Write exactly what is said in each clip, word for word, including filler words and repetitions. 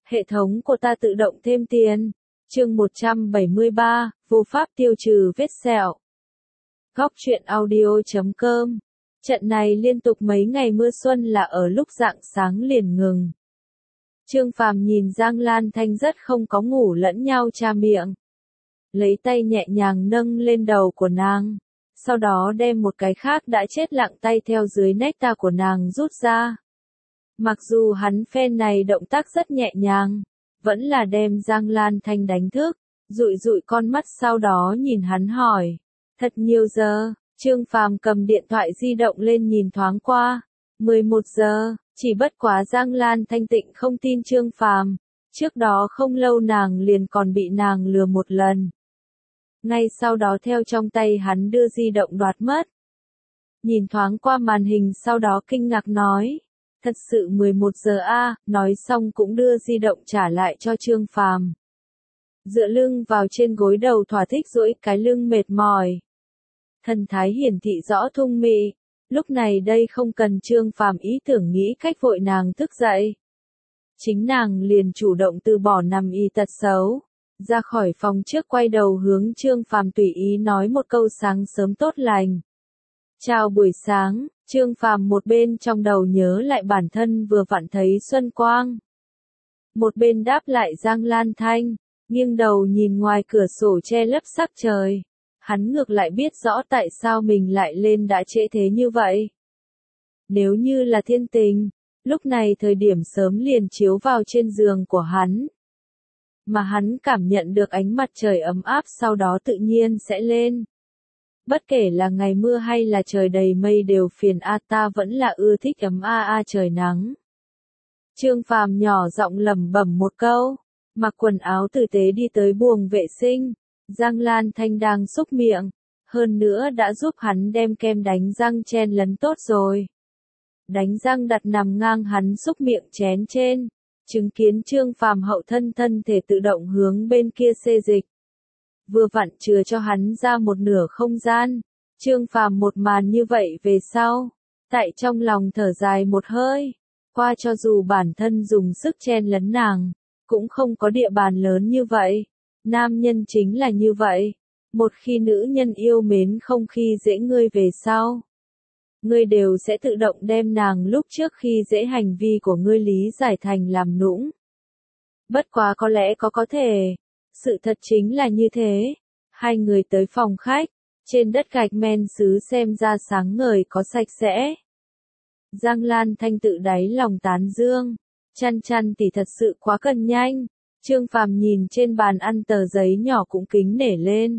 Hệ thống của ta tự động thêm tiền. Chương một trăm bảy mươi ba, vô pháp tiêu trừ vết sẹo. Góc truyện audio chấm com. Trận này liên tục mấy ngày mưa xuân là ở lúc rạng sáng liền ngừng. Trương Phàm nhìn Giang Lan Thanh rất không có ngủ lẫn nhau cha miệng. Lấy tay nhẹ nhàng nâng lên đầu của nàng. Sau đó đem một cái khác đã chết lặng tay theo dưới nectar của nàng rút ra. Mặc dù hắn phen này động tác rất nhẹ nhàng, vẫn là đem Giang Lan Thanh đánh thức, dụi dụi con mắt sau đó nhìn hắn hỏi. Thật nhiều giờ, Trương Phàm cầm điện thoại di động lên nhìn thoáng qua. mười một giờ, chỉ bất quá Giang Lan Thanh tịnh không tin Trương Phàm. Trước đó không lâu nàng liền còn bị nàng lừa một lần. Ngay sau đó theo trong tay hắn đưa di động đoạt mất. Nhìn thoáng qua màn hình sau đó kinh ngạc nói. Thật sự mười một giờ a, nói xong cũng đưa di động trả lại cho Trương Phàm. Dựa lưng vào trên gối đầu thỏa thích duỗi cái lưng mệt mỏi. Thần thái hiển thị rõ thung mị. Lúc này đây không cần Trương Phàm ý tưởng nghĩ cách vội nàng thức dậy. Chính nàng liền chủ động từ bỏ nằm y tật xấu. Ra khỏi phòng trước quay đầu hướng Trương Phàm tùy ý nói một câu sáng sớm tốt lành. Chào buổi sáng, Trương Phàm một bên trong đầu nhớ lại bản thân vừa vặn thấy xuân quang. Một bên đáp lại Giang Lan Thanh, nghiêng đầu nhìn ngoài cửa sổ che lấp sắc trời. Hắn ngược lại biết rõ tại sao mình lại lên đã trễ thế như vậy. Nếu như là thiên tình, lúc này thời điểm sớm liền chiếu vào trên giường của hắn. Mà hắn cảm nhận được ánh mặt trời ấm áp sau đó tự nhiên sẽ lên. Bất kể là ngày mưa hay là trời đầy mây đều phiền a ta vẫn là ưa thích ấm a a trời nắng. Trương Phàm nhỏ giọng lẩm bẩm một câu, mặc quần áo tử tế đi tới buồng vệ sinh. Giang Lan Thanh đang xúc miệng, hơn nữa đã giúp hắn đem kem đánh răng chen lấn tốt rồi. Đánh răng đặt nằm ngang hắn xúc miệng chén trên, chứng kiến Trương Phàm hậu thân thân thể tự động hướng bên kia xê dịch. Vừa vặn chừa cho hắn ra một nửa không gian. Trương Phàm một màn như vậy về sau, tại trong lòng thở dài một hơi, qua cho dù bản thân dùng sức chen lấn nàng, cũng không có địa bàn lớn như vậy. Nam nhân chính là như vậy, một khi nữ nhân yêu mến không khi dễ ngươi về sau, ngươi đều sẽ tự động đem nàng lúc trước khi dễ hành vi của ngươi lý giải thành làm nũng. Bất quá có lẽ có có thể, sự thật chính là như thế. Hai người tới phòng khách, trên đất gạch men sứ xem ra sáng ngời có sạch sẽ. Giang Lan Thanh tự đáy lòng tán dương, chăn chăn tỷ thật sự quá cần nhanh. Trương Phàm nhìn trên bàn ăn tờ giấy nhỏ cũng kính nể lên.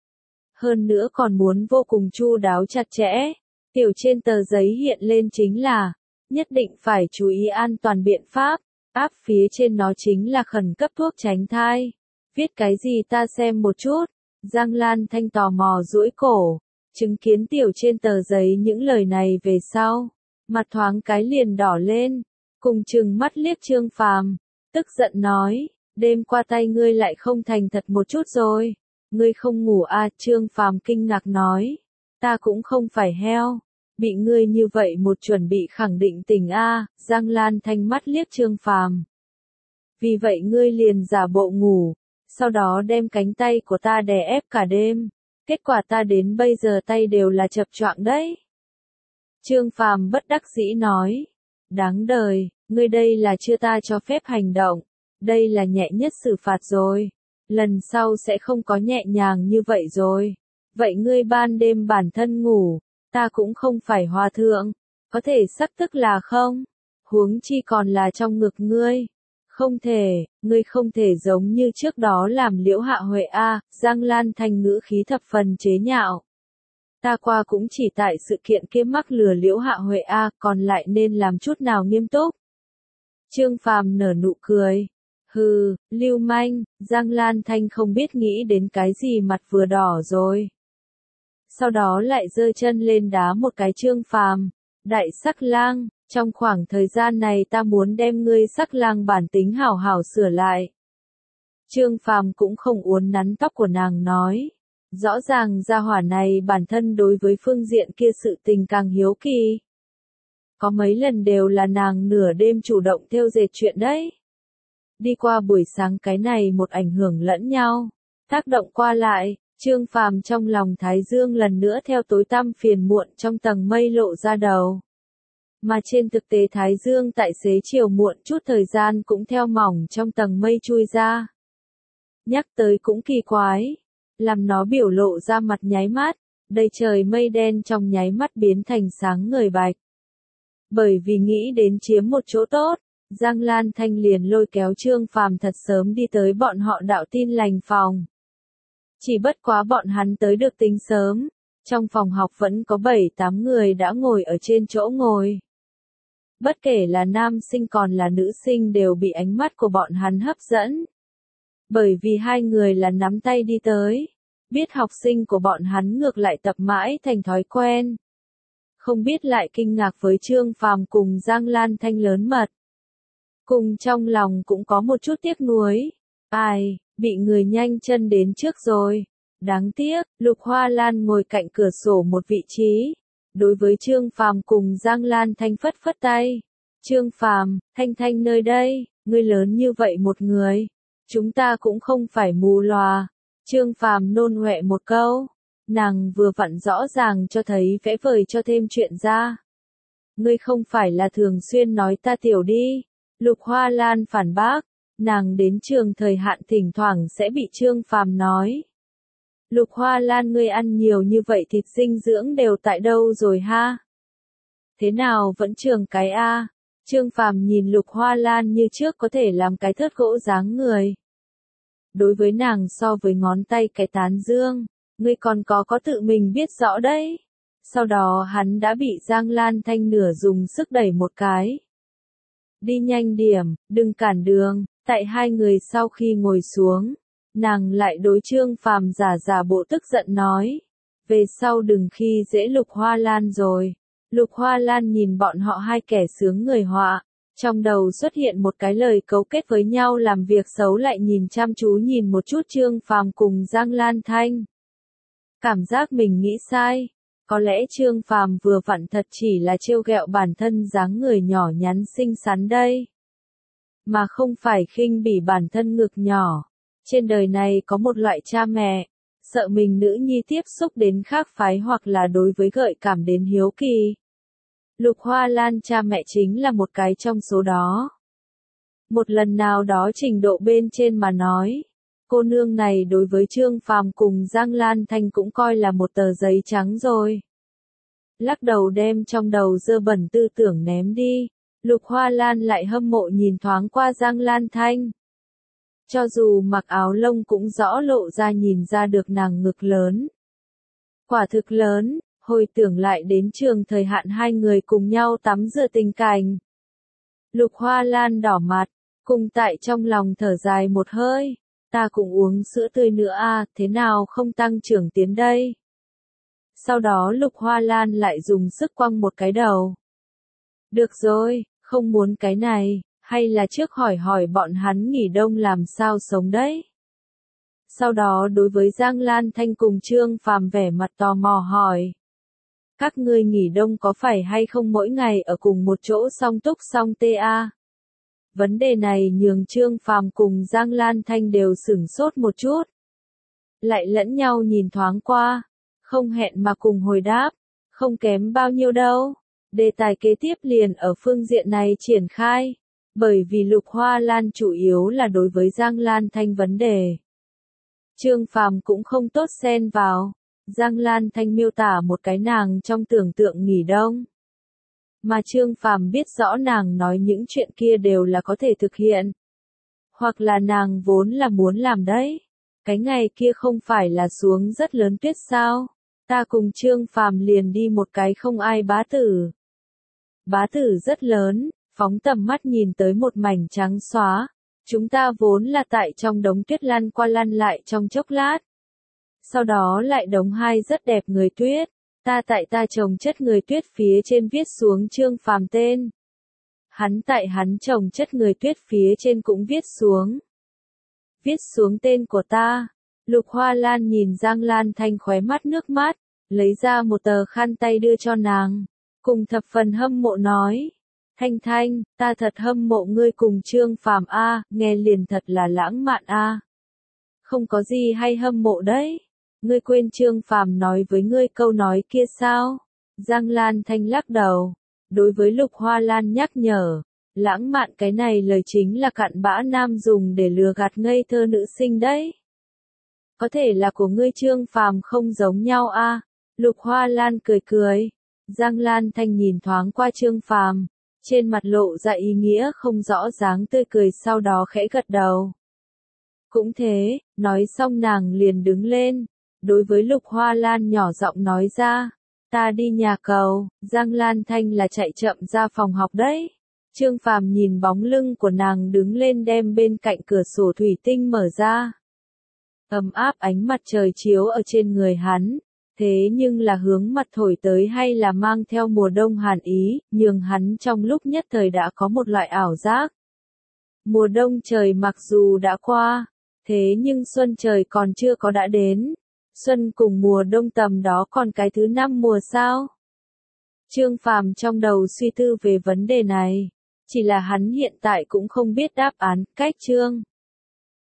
Hơn nữa còn muốn vô cùng chu đáo chặt chẽ. Tiểu trên tờ giấy hiện lên chính là, nhất định phải chú ý an toàn biện pháp. Áp phía trên nó chính là khẩn cấp thuốc tránh thai. Viết cái gì ta xem một chút. Giang Lan Thanh tò mò duỗi cổ, chứng kiến tiểu trên tờ giấy những lời này về sau, mặt thoáng cái liền đỏ lên, cùng chừng mắt liếc Trương Phàm, tức giận nói, đêm qua tay ngươi lại không thành thật một chút rồi, ngươi không ngủ à? Trương Phàm kinh ngạc nói, ta cũng không phải heo, bị ngươi như vậy một chuẩn bị khẳng định tình a. À. Giang Lan Thanh mắt liếc Trương Phàm, vì vậy ngươi liền giả bộ ngủ. Sau đó đem cánh tay của ta đè ép cả đêm, kết quả ta đến bây giờ tay đều là chập choạng đấy. Trương Phàm bất đắc dĩ nói, đáng đời, ngươi đây là chưa ta cho phép hành động, đây là nhẹ nhất xử phạt rồi, lần sau sẽ không có nhẹ nhàng như vậy rồi. Vậy ngươi ban đêm bản thân ngủ, ta cũng không phải hòa thượng, có thể sắc tức là không, huống chi còn là trong ngực ngươi. Không thể, ngươi không thể giống như trước đó làm Liễu Hạ Huệ a. À. Giang Lan Thanh ngữ khí thập phần chế nhạo. Ta qua cũng chỉ tại sự kiện kia mắc lừa Liễu Hạ Huệ a, à, còn lại nên làm chút nào nghiêm túc. Trương Phàm nở nụ cười. Hừ, lưu manh. Giang Lan Thanh không biết nghĩ đến cái gì mặt vừa đỏ rồi. Sau đó lại giơ chân lên đá một cái Trương Phàm. Đại sắc lang. Trong khoảng thời gian này ta muốn đem ngươi sắc lang bản tính hảo hảo sửa lại. Trương Phàm cũng không uốn nắn tóc của nàng nói. Rõ ràng gia hỏa này bản thân đối với phương diện kia sự tình càng hiếu kỳ. Có mấy lần đều là nàng nửa đêm chủ động theo dệt chuyện đấy. đi qua buổi sáng cái này một ảnh hưởng lẫn nhau, tác động qua lại, Trương Phàm trong lòng Thái Dương lần nữa theo tối tăm phiền muộn trong tầng mây lộ ra đầu. Mà trên thực tế Thái Dương tại xế chiều muộn chút thời gian cũng theo mỏng trong tầng mây chui ra. Nhắc tới cũng kỳ quái, làm nó biểu lộ ra mặt nháy mắt, đầy trời mây đen trong nháy mắt biến thành sáng ngời bạch. Bởi vì nghĩ đến chiếm một chỗ tốt, Giang Lan Thanh liền lôi kéo Trương Phàm thật sớm đi tới bọn họ đạo tin lành phòng. Chỉ bất quá bọn hắn tới được tính sớm, trong phòng học vẫn có bảy tám người đã ngồi ở trên chỗ ngồi. Bất kể là nam sinh còn là nữ sinh đều bị ánh mắt của bọn hắn hấp dẫn. Bởi vì hai người là nắm tay đi tới, biết học sinh của bọn hắn ngược lại tập mãi thành thói quen. Không biết lại kinh ngạc với Trương Phàm cùng Giang Lan Thanh lớn mật. Cùng trong lòng cũng có một chút tiếc nuối. Ai, bị người nhanh chân đến trước rồi. Đáng tiếc, Lục Hoa Lan ngồi cạnh cửa sổ một vị trí. Đối với Trương Phàm cùng Giang Lan Thanh phất phất tay. Trương Phàm, Thanh Thanh nơi đây, ngươi lớn như vậy một người. Chúng ta cũng không phải mù lòa. Trương Phàm nôn ngoẹ một câu. Nàng vừa vặn rõ ràng cho thấy vẽ vời cho thêm chuyện ra. Ngươi không phải là thường xuyên nói ta tiểu đi. Lục Hoa Lan phản bác. Nàng đến trường thời hạn thỉnh thoảng sẽ bị Trương Phàm nói. Lục Hoa Lan ngươi ăn nhiều như vậy thịt dinh dưỡng đều tại đâu rồi ha? Thế nào vẫn trường cái a? Trương Phàm nhìn Lục Hoa Lan như trước có thể làm cái thớt gỗ dáng người. Đối với nàng so với ngón tay cái tán dương, ngươi còn có có tự mình biết rõ đấy. Sau đó hắn đã bị Giang Lan Thanh nửa dùng sức đẩy một cái. Đi nhanh điểm, đừng cản đường. Tại hai người sau khi ngồi xuống, nàng lại đối Trương Phàm giả giả bộ tức giận nói. Về sau đừng khi dễ Lục Hoa Lan rồi. Lục Hoa Lan nhìn bọn họ hai kẻ sướng người họa. Trong đầu xuất hiện một cái lời cấu kết với nhau làm việc xấu lại nhìn chăm chú nhìn một chút Trương Phàm cùng Giang Lan Thanh. Cảm giác mình nghĩ sai. Có lẽ Trương Phàm vừa vặn thật chỉ là trêu ghẹo bản thân dáng người nhỏ nhắn xinh xắn đây. Mà không phải khinh bỉ bản thân ngực nhỏ. Trên đời này có một loại cha mẹ, sợ mình nữ nhi tiếp xúc đến khác phái hoặc là đối với gợi cảm đến hiếu kỳ. Lục Hoa Lan cha mẹ chính là một cái trong số đó. Một lần nào đó trình độ bên trên mà nói, cô nương này đối với Trương Phàm cùng Giang Lan Thanh cũng coi là một tờ giấy trắng rồi. Lắc đầu đem trong đầu dơ bẩn tư tưởng ném đi, Lục Hoa Lan lại hâm mộ nhìn thoáng qua Giang Lan Thanh. Cho dù mặc áo lông cũng rõ lộ ra nhìn ra được nàng ngực lớn. Quả thực lớn, hồi tưởng lại đến trường thời hạn hai người cùng nhau tắm rửa tình cảnh. Lục Hoa Lan đỏ mặt, cùng tại trong lòng thở dài một hơi. Ta cũng uống sữa tươi nữa à, thế nào không tăng trưởng tiến đây? Sau đó Lục Hoa Lan lại dùng sức quăng một cái đầu. Được rồi, không muốn cái này, hay là trước hỏi hỏi bọn hắn nghỉ đông làm sao sống đấy? Sau đó đối với Giang Lan Thanh cùng Trương Phàm vẻ mặt tò mò hỏi. Các ngươi nghỉ đông có phải hay không mỗi ngày ở cùng một chỗ song túc song tê a? Vấn đề này nhường Trương Phàm cùng Giang Lan Thanh đều sửng sốt một chút. Lại lẫn nhau nhìn thoáng qua, không hẹn mà cùng hồi đáp, không kém bao nhiêu đâu. Đề tài kế tiếp liền ở phương diện này triển khai, bởi vì Lục Hoa Lan chủ yếu là đối với Giang Lan Thanh vấn đề. Trương Phàm cũng không tốt xen vào, Giang Lan Thanh miêu tả một cái nàng trong tưởng tượng nghỉ đông. Mà Trương Phàm biết rõ nàng nói những chuyện kia đều là có thể thực hiện. Hoặc là nàng vốn là muốn làm đấy. Cái ngày kia không phải là xuống rất lớn tuyết sao? Ta cùng Trương Phàm liền đi một cái không ai bá tử. Bá tử rất lớn, phóng tầm mắt nhìn tới một mảnh trắng xóa. Chúng ta vốn là tại trong đống tuyết lăn qua lăn lại trong chốc lát. Sau đó lại đống hai rất đẹp người tuyết. Ta tại ta trồng chất người tuyết phía trên viết xuống Trương Phàm tên. Hắn tại hắn trồng chất người tuyết phía trên cũng viết xuống. Viết xuống tên của ta. Lục Hoa Lan nhìn Giang Lan Thanh khóe mắt nước mắt, lấy ra một tờ khăn tay đưa cho nàng. Cùng thập phần hâm mộ nói. Thanh Thanh, ta thật hâm mộ ngươi cùng Trương Phàm a, nghe liền thật là lãng mạn a. Không có gì hay hâm mộ đấy. Ngươi quên Trương Phàm nói với ngươi câu nói kia sao? Giang Lan Thanh lắc đầu. Đối với Lục Hoa Lan nhắc nhở, lãng mạn cái này lời chính là cặn bã nam dùng để lừa gạt ngây thơ nữ sinh đấy. Có thể là của ngươi Trương Phàm không giống nhau a. Lục Hoa Lan cười cười. Giang Lan Thanh nhìn thoáng qua Trương Phàm, trên mặt lộ ra ý nghĩa không rõ dáng tươi cười, sau đó khẽ gật đầu. Cũng thế, nói xong nàng liền đứng lên, đối với Lục Hoa Lan nhỏ giọng nói ra, ta đi nhà cầu. Giang Lan Thanh là chạy chậm ra phòng học đấy. Trương Phàm nhìn bóng lưng của nàng đứng lên đem bên cạnh cửa sổ thủy tinh mở ra. Ấm áp ánh mặt trời chiếu ở trên người hắn, thế nhưng là hướng mặt thổi tới hay là mang theo mùa đông hàn ý, nhường hắn trong lúc nhất thời đã có một loại ảo giác. Mùa đông trời mặc dù đã qua, thế nhưng xuân trời còn chưa có đã đến. Xuân cùng mùa đông tầm đó còn cái thứ năm mùa sao? Trương Phàm trong đầu suy tư về vấn đề này, chỉ là hắn hiện tại cũng không biết đáp án. Cách Trương